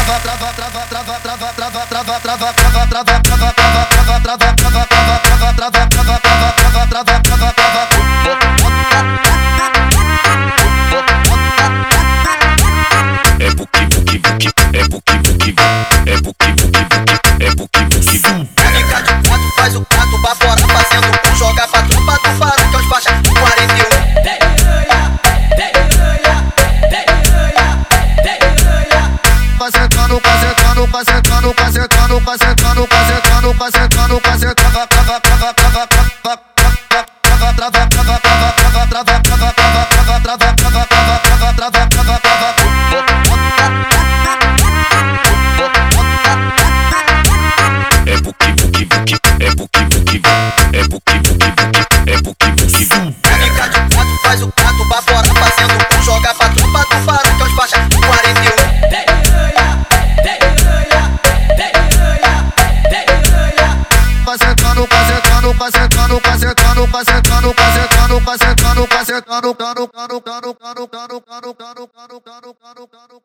Faz o prato, bafora fazendo um, joga pra tropa do farol, que é os faixa 41. Passetando, Faz o prato, bafora fazendo um, joga pra tropa do farol, que é os faixa 41. passetando,